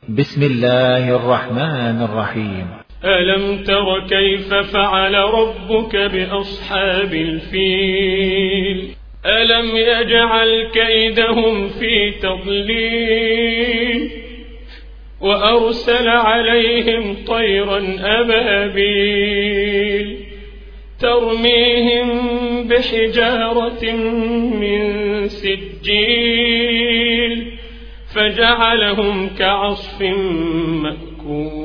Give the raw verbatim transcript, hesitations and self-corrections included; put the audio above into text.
بسم الله الرحمن الرحيم. ألم تر كيف فعل ربك بأصحاب الفيل ألم يجعل كيدهم في تضليل وأرسل عليهم طيرا أبابيل ترميهم بحجارة من سجيل فجعلهم كعصف مأكول.